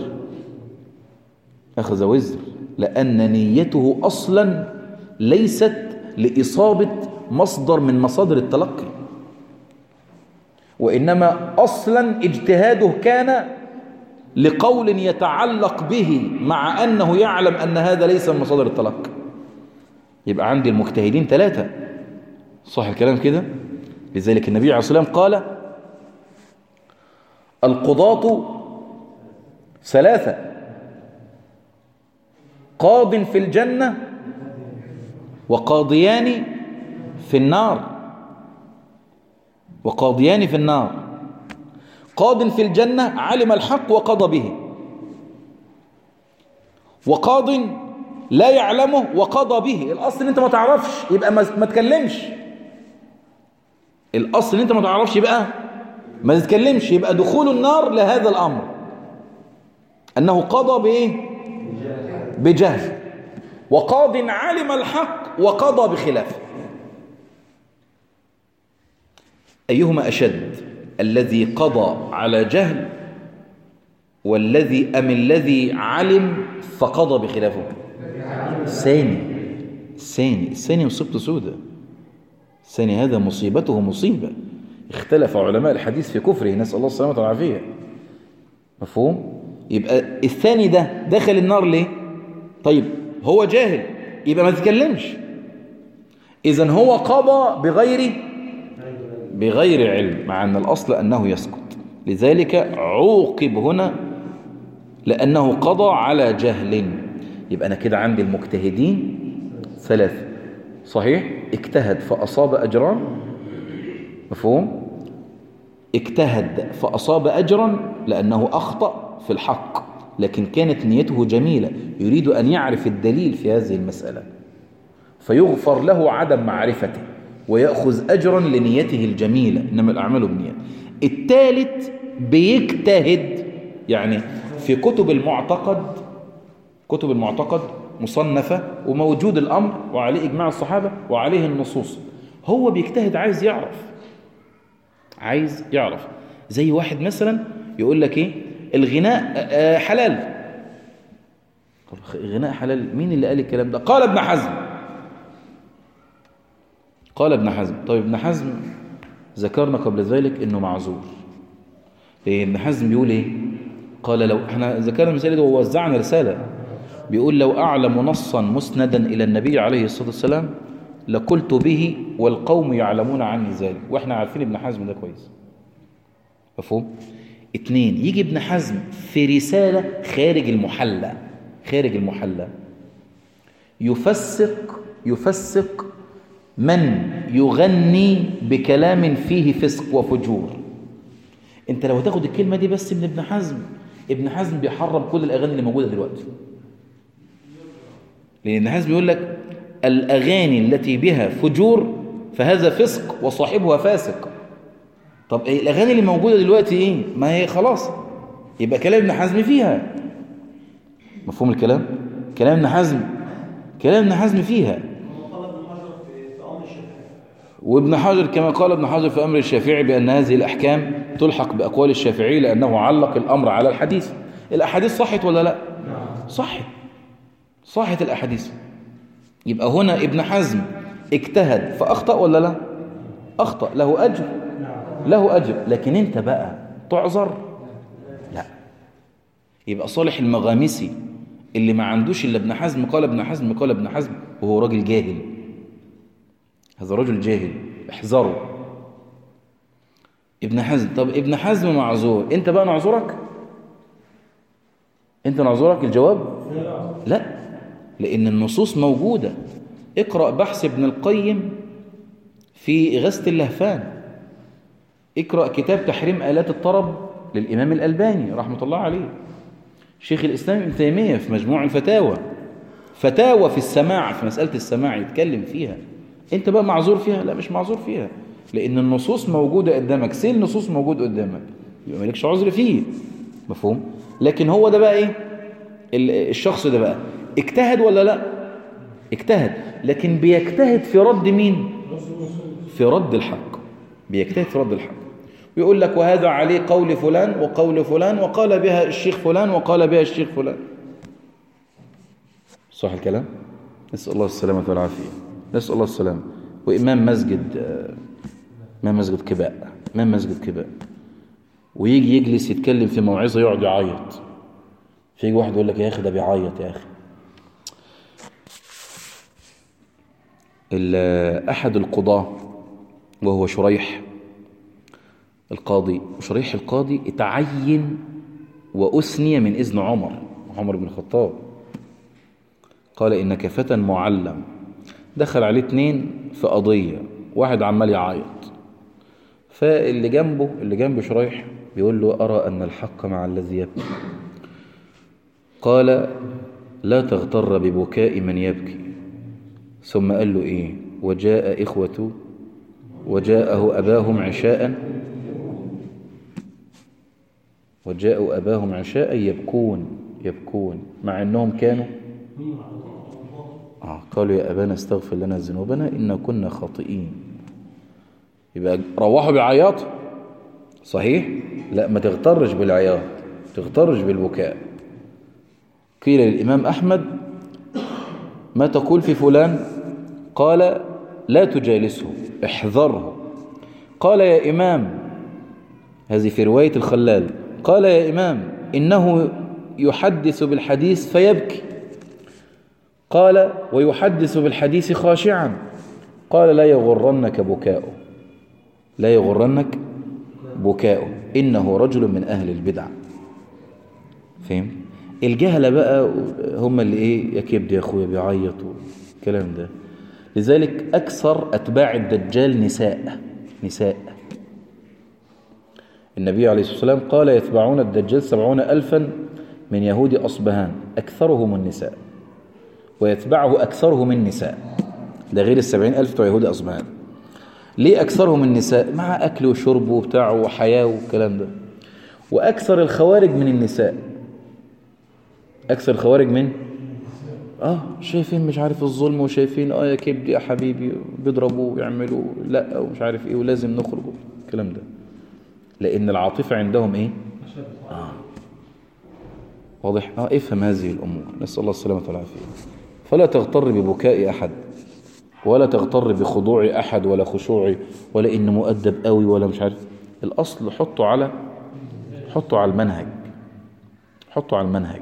Speaker 1: أخذ وزر لأن نيته أصلا ليست لإصابة مصدر من مصادر التلقي. وإنما أصلا اجتهاده كان لقول يتعلق به مع أنه يعلم أن هذا ليس من مصادر التلقي. يبقى عندي المجتهدين ثلاثة، صح الكلام كده؟ لذلك النبي عليه الصلاة والسلام قال القضاة ثلاثة: قاض في الجنة وقاضيان في النار وقاضيان في النار. قاض في الجنة علم الحق وقضى به، وقاض لا يعلمه وقضى به. الأصل ان انت ما تعرفش يبقى ما تكلمش، الأصل ان انت ما تعرفش يبقى ما تتكلمش. يبقى دخول النار لهذا الأمر أنه قضى بإيه؟ بجهل. وقاض علم الحق وقضى بخلافه. أيهما أشد، الذي قضى على جهل والذي أم الذي علم فقضى بخلافه؟ الثاني الثاني الثاني مصيبته سودة. الثاني هذا مصيبته مصيبة. اختلف علماء الحديث في كفره، نسأل الله السلامة والعافية. مفهوم؟ يبقى الثاني ده دخل النار ليه؟ طيب هو جاهل يبقى ما تتكلمش. إذن هو قضى بغير بغير علم، مع أن الأصل أنه يسكت. لذلك عوقب هنا لأنه قضى على جهل. يبقى أنا كده عندي المجتهدين ثلاثة، صحيح؟ اجتهد فأصاب أجران، مفهوم؟ اجتهد فأصاب أجرا لأنه أخطأ في الحق، لكن كانت نيته جميلة، يريد أن يعرف الدليل في هذه المسألة فيغفر له عدم معرفته ويأخذ أجرا لنيته الجميلة، إنما الأعمال بالنيات. الثالث بيجتهد، يعني في كتب المعتقد، كتب المعتقد مصنفة وموجود الأمر وعليه إجماع الصحابة وعليه النصوص، هو بيجتهد عايز يعرف عايز يعرف زي واحد مثلا يقول لك إيه الغناء حلال. طب الغناء حلال، مين اللي قال الكلام ده؟ قال ابن حزم قال ابن حزم طيب ابن حزم ذكرنا قبل ذلك انه معذور. إيه ابن حزم بيقول ايه؟ قال لو احنا ذكرنا المثال ده ووزعنا رسالة، بيقول لو اعلم نصا مسندا الى النبي عليه الصلاة والسلام لقلت به والقوم يعلمون عني ذلك. واحنا عارفين ابن حزم ده كويس، مفهوم؟ اتنين، يجي ابن حزم في رسالة خارج المحلى خارج المحلى يفسق يفسق من يغني بكلام فيه فسق وفجور. انت لو تاخد الكلمة دي بس من ابن حزم، ابن حزم بيحرم كل الأغاني اللي موجودة دلوقتي، لأن ابن حزم يقول لك الأغاني التي بها فجور فهذا فسق وصاحبها فاسق. طب ايه الأغاني اللي موجودة دلوقتي ايه؟ ما هي خلاص يبقى كلام ابن حزم فيها، مفهوم الكلام؟ كلام ابن حزم كلام ابن حزم فيها. وابن حجر كما قال ابن حجر في أمر الشافعي بأن هذه الأحكام تلحق بأقوال الشافعي لأنه علق الأمر على الحديث. الأحاديث صحت ولا لا؟ صحت صحت الأحاديث. يبقى هنا ابن حزم اجتهد فأخطأ ولا لا؟ أخطأ، له أجر له أجر لكن أنت بقى تعذر؟ لا. يبقى صالح المغامسي اللي ما عندوش إلا ابن حزم قال ابن حزم قال ابن حزم وهو راجل جاهل، هذا رجل جاهل، احذروا. ابن حزم، طب ابن حزم معذور، انت بقى نعذرك؟ انت نعذرك؟ الجواب لا، لان النصوص موجودة. اقرأ بحث ابن القيم في إغاثة اللهفان، اقرأ كتاب تحريم آلات الطرب للإمام الألباني رحمة الله عليه، شيخ الإسلام ابن تيمية في مجموع الفتاوى، فتاوى في السماع، في مسألة السماع يتكلم فيها. انت بقى معذور فيها؟ لا مش معذور فيها، لان النصوص موجودة قدامك، سيل النصوص موجود قدامك، يبقى مالكش عذر فيه، مفهوم؟ لكن هو ده بقى ايه الشخص ده بقى اجتهد ولا لا؟ اجتهد، لكن بيجتهد في رد مين؟ في رد الحق، بيجتهد في رد الحق، ويقول لك وهذا عليه قول فلان وقول فلان وقال بها الشيخ فلان وقال بها الشيخ فلان. صح الكلام؟ نسأل الله السلامة والعافية، نسأل الله السلامة. وإمام مسجد إمام مسجد قباء إمام مسجد كباء، ويجي يجلس يتكلم في موعظة يقعد يعيط، فيجي واحد يقول لك يا أخي ده بيعيط يا أخي. أحد القضاة وهو شريح القاضي، وشريح القاضي اتعين وأثني من إذن عمر عمر بن الخطاب، قال إنك فتى معلم. دخل عليه اتنين في قضية، واحد عمال يعيط، فاللي جنبه اللي جنب شريح بيقول له أرى أن الحق مع الذي يبكي. قال لا تغتر ببكاء من يبكي. ثم قال له إيه؟ وجاء إخوة وجاءه أباهم عشاء وجاءوا أباهم عشاء يبكون يبكون مع أنهم كانوا آه قالوا يا أبانا استغفر لنا ذنوبنا إنا كنا خاطئين. يبقى روحوا بعياط صحيح؟ لا، ما تغترش بالعياط، تغترش بالبكاء. قيل للإمام أحمد ما تقول في فلان؟ قال لا تجالسه احذره. قال يا إمام، هذه في رواية الخلال، قال يا إمام إنه يحدث بالحديث فيبكي. قال ويحدث بالحديث خاشعا. قال لا يغرنك بكاؤه لا يغرنك بكاؤه إنه رجل من أهل البدع. فهم؟ الجهلة بقى هم اللي إيه، يا كبد يا أخويا بيعيطوا الكلام ده. لذلك أكثر أتباع الدجال نساء نساء النبي عليه الصلاة والسلام قال يتبعون الدجال سبعون ألفا من يهود أصبهان أكثرهم النساء، ويتبعه أكثرهم النساء، ده غير السبعين ألف بتوع يهود أصبهان. ليه أكثرهم النساء؟ مع أكل وشرب وبتاع وحياة والكلام ده. وأكثر الخوارج من النساء، أكثر الخوارج من آه شايفين مش عارف الظلم، وشايفين آه يا كبدي يا حبيبي بيضربوا ويعملوا لا ومش عارف إيه ولازم نخرج الكلام ده، لأن العاطفة عندهم إيه؟ آه واضح؟ آه افهم هذه الأمور. نسأل الله السلامة والعافية. فلا تغتر ببكاء أحد، ولا تغتر بخضوع أحد ولا خشوع ولا إن مؤدب قوي ولا مش عارف. الأصل حطه على حطه على المنهج، حطه على المنهج،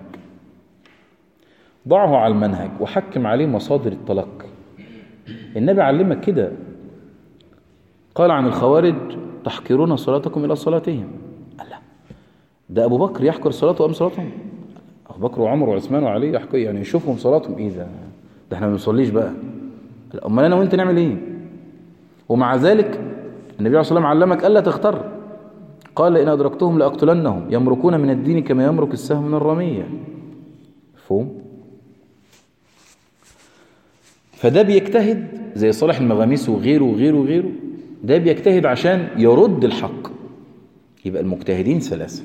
Speaker 1: ضعه على المنهج وحكم عليه مصادر التلقي. النبي علمك كده، قال عن الخوارج تحقرون صلاتكم إلى صلاتهم. الله، ده أبو بكر يحقر صلاته أم صلاتهم؟ أبو بكر وعمر وعثمان وعلي يحقر، يعني يشوفهم صلاتهم إيه ده؟ ده احنا ما بنصليش بقى. أمال أنا وأنت نعمل إيه؟ ومع ذلك النبي عليه الصلاة والسلام علمك ألا تغتر، قال إن أدركتهم لأقتلنهم يمركون من الدين كما يمرك السهم من الرمية. مفهوم؟ فده بيجتهد زي صالح المغاميس وغيره وغيره وغيره، ده بيجتهد عشان يرد الحق. يبقى المجتهدين ثلاثة.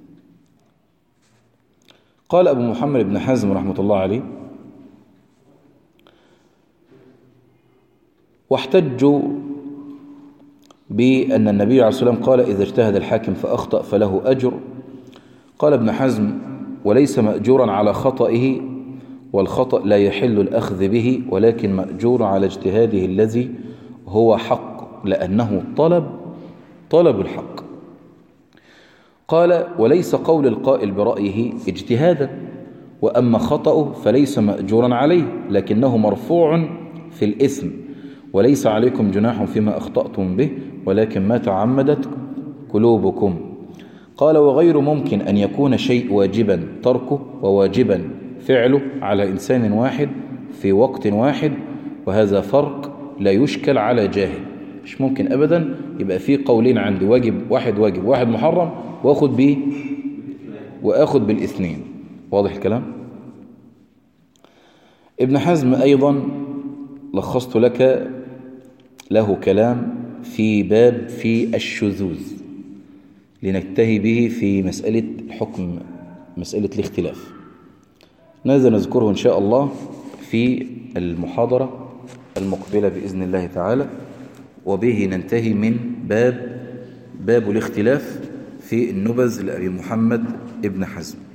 Speaker 1: قال أبو محمد بن حزم رحمة الله عليه واحتجوا بأن النبي عليه الصلاة والسلام قال إذا اجتهد الحاكم فأخطأ فله أجر. قال ابن حزم وليس مأجورا على خطئه، والخطأ لا يحل الأخذ به، ولكن مأجور على اجتهاده الذي هو حق، لأنه طلب طلب الحق. قال وليس قول القائل برأيه اجتهادا، وأما خطأه فليس مأجورا عليه، لكنه مرفوع في الإثم، وليس عليكم جناح فيما أخطأتم به ولكن ما تعمدت قلوبكم. قال وغير ممكن أن يكون شيء واجبا تركه وواجبا فعله على إنسان واحد في وقت واحد، وهذا فرق لا يشكل على جاهل. مش ممكن أبدا يبقى فيه قولين عندي، واجب واحد واجب واحد محرم، وأخذ بيه وأخذ بالاثنين. واضح الكلام؟ ابن حزم أيضا لخصت لك له كلام في باب في الشذوذ لننتهي به في مسألة الحكم، مسألة الاختلاف. ماذا نذكره إن شاء الله في المحاضرة المقبلة بإذن الله تعالى، وبه ننتهي من باب باب الاختلاف في النبذ لأبي محمد ابن حزم.